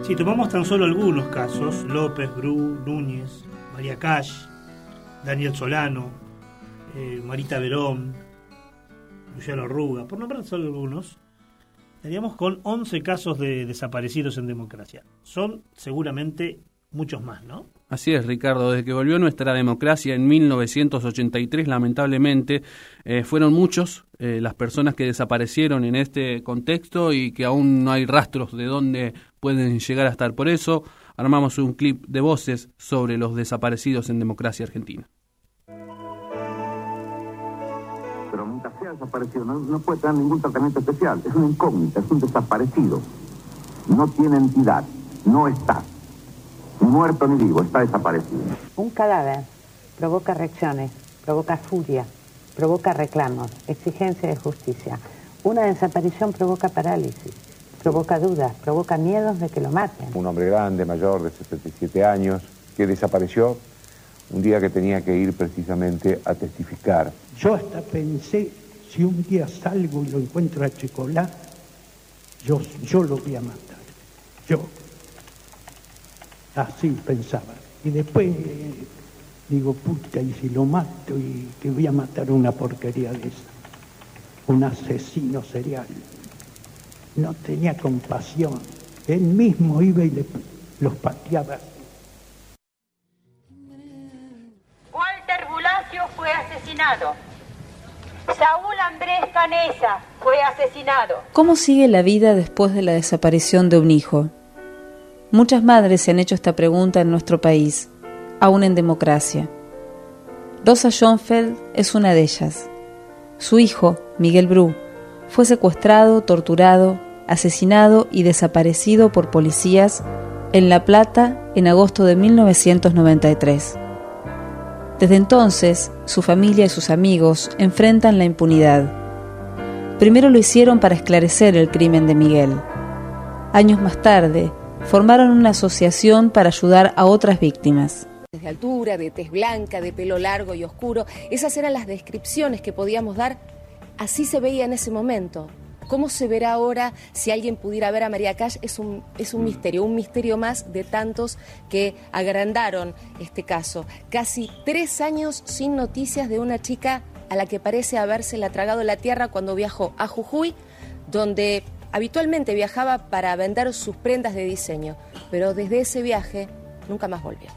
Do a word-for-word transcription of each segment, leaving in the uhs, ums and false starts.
Si tomamos tan solo algunos casos, López, Bru, Núñez, María Cash, Daniel Solano, eh, Marita Verón, Luciano Arruga, por nombrar solo algunos, estaríamos con once casos de desaparecidos en democracia. Son seguramente muchos más, ¿no? Así es, Ricardo. Desde que volvió nuestra democracia en mil novecientos ochenta y tres, lamentablemente, eh, fueron muchos eh, las personas que desaparecieron en este contexto y que aún no hay rastros de dónde pueden llegar a estar. Por eso armamos un clip de voces sobre los desaparecidos en democracia argentina. Pero mientras sea desaparecido, no, no puede tener ningún tratamiento especial. Es una incógnita, es un desaparecido. No tiene entidad, no está. Ni muerto ni vivo, está desaparecido. Un cadáver provoca reacciones, provoca furia, provoca reclamos, exigencia de justicia. Una desaparición provoca parálisis, provoca dudas, provoca miedos de que lo maten. Un hombre grande, mayor, de setenta y siete años, que desapareció un día que tenía que ir precisamente a testificar. Yo hasta pensé, si un día salgo y lo encuentro a Checolá, yo, yo lo voy a matar. Yo. Así pensaba. Y después digo, puta, y si lo mato, y que voy a matar una porquería de esa. Un asesino serial. No tenía compasión. Él mismo iba y le, los pateaba. Walter Bulacio fue asesinado. Saúl Andrés Canesa fue asesinado. ¿Cómo sigue la vida después de la desaparición de un hijo? Muchas madres se han hecho esta pregunta en nuestro país, aún en democracia. Rosa Schoenfeld es una de ellas. Su hijo, Miguel Bru, fue secuestrado, torturado, asesinado y desaparecido por policías en La Plata en agosto de mil novecientos noventa y tres. Desde entonces, su familia y sus amigos enfrentan la impunidad. Primero lo hicieron para esclarecer el crimen de Miguel. Años más tarde, formaron una asociación para ayudar a otras víctimas. De altura, de tez blanca, de pelo largo y oscuro, esas eran las descripciones que podíamos dar. Así se veía en ese momento. ¿Cómo se verá ahora si alguien pudiera ver a María Cash? Es un, es un misterio, un misterio más de tantos que agrandaron este caso. Casi tres años sin noticias de una chica a la que parece habérsela tragado la tierra cuando viajó a Jujuy, donde habitualmente viajaba para vender sus prendas de diseño, pero desde ese viaje nunca más volvió.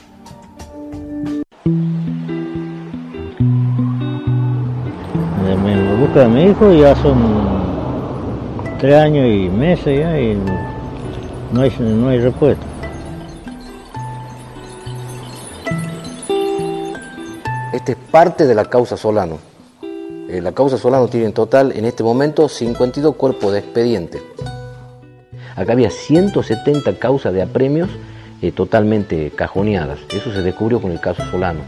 Me busca a mi hijo y ya son tres años y meses ya y no hay, no hay respuesta. Esta es parte de la causa Solano. Eh, la causa Solano tiene en total, en este momento, cincuenta y dos cuerpos de expediente. Acá había ciento setenta causas de apremios eh, totalmente cajoneadas. Eso se descubrió con el caso Solano.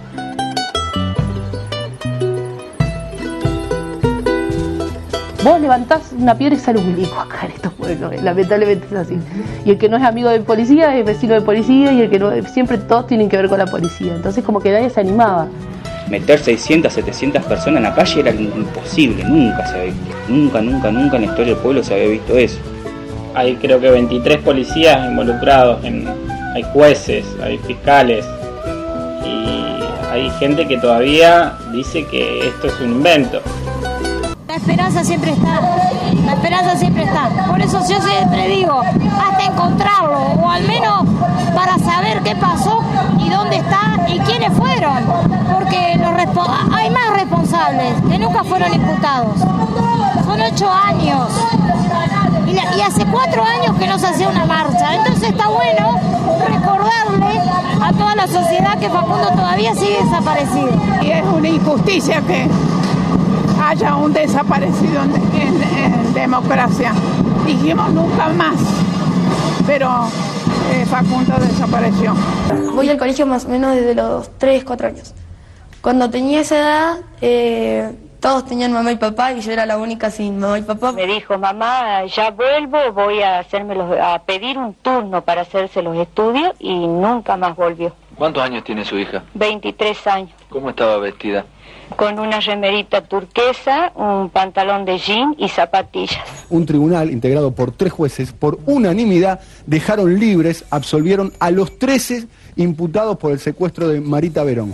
Vos levantás una piedra y sale un milico acá en estos pueblos, lamentablemente es así. Y el que no es amigo del policía es vecino del policía, y el que no, siempre todos tienen que ver con la policía. Entonces como que nadie se animaba. Meter seiscientas, setecientas personas en la calle era imposible, nunca se había visto. Nunca, nunca, nunca en la historia del pueblo se había visto eso. Hay creo que veintitrés policías involucrados, en, hay jueces, hay fiscales, y hay gente que todavía dice que esto es un invento. La esperanza siempre está, la esperanza siempre está. Por eso yo siempre digo, hasta encontrarlo, o al menos para saber qué pasó y dónde está y quiénes fueron. Porque los respo- hay más responsables que nunca fueron imputados. Son ocho años. Y, la, y hace cuatro años que no se hacía una marcha. Entonces está bueno recordarle a toda la sociedad que Facundo todavía sigue desaparecido. Y es una injusticia que haya un desaparecido en, en, en democracia. Dijimos nunca más, pero eh, Facundo desapareció. Voy al colegio más o menos desde los tres, cuatro años. Cuando tenía esa edad, eh, todos tenían mamá y papá y yo era la única sin mamá y papá. Me dijo, mamá, ya vuelvo, voy a hacerme los, a pedir un turno para hacerse los estudios, y nunca más volvió. ¿Cuántos años tiene su hija? veintitrés años. ¿Cómo estaba vestida? Con una remerita turquesa, un pantalón de jean y zapatillas. Un tribunal integrado por tres jueces, por unanimidad, dejaron libres, absolvieron a los trece imputados por el secuestro de Marita Verón.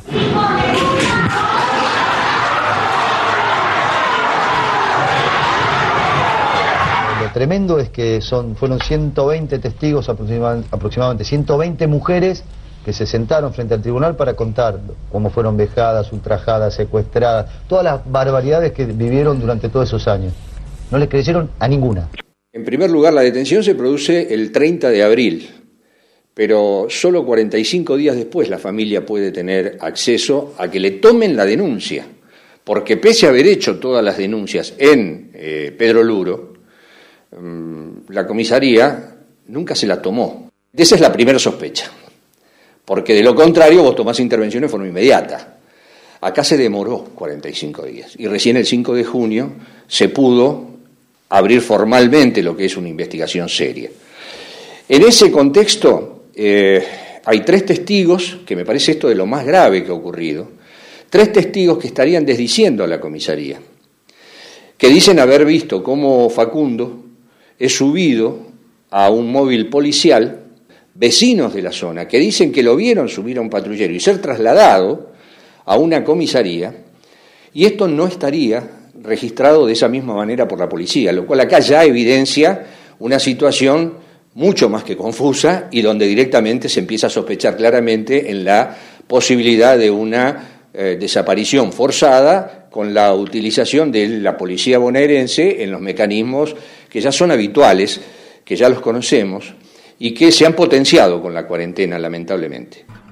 Lo tremendo es que son, fueron ciento veinte testigos, aproximadamente ciento veinte mujeres que se sentaron frente al tribunal para contar cómo fueron vejadas, ultrajadas, secuestradas, todas las barbaridades que vivieron durante todos esos años. No les creyeron a ninguna. En primer lugar, la detención se produce el treinta de abril, pero solo cuarenta y cinco días después la familia puede tener acceso a que le tomen la denuncia, porque pese a haber hecho todas las denuncias en eh, Pedro Luro, mmm, la comisaría nunca se la tomó. Esa es la primera sospecha. Porque de lo contrario vos tomás intervención en forma inmediata. Acá se demoró cuarenta y cinco días y recién el cinco de junio se pudo abrir formalmente lo que es una investigación seria. En ese contexto eh, hay tres testigos, que me parece esto de lo más grave que ha ocurrido, tres testigos que estarían desdiciendo a la comisaría, que dicen haber visto cómo Facundo es subido a un móvil policial, vecinos de la zona, que dicen que lo vieron subir a un patrullero y ser trasladado a una comisaría, y esto no estaría registrado de esa misma manera por la policía, lo cual acá ya evidencia una situación mucho más que confusa y donde directamente se empieza a sospechar claramente en la posibilidad de una eh, desaparición forzada con la utilización de la policía bonaerense en los mecanismos que ya son habituales, que ya los conocemos, y que se han potenciado con la cuarentena, lamentablemente.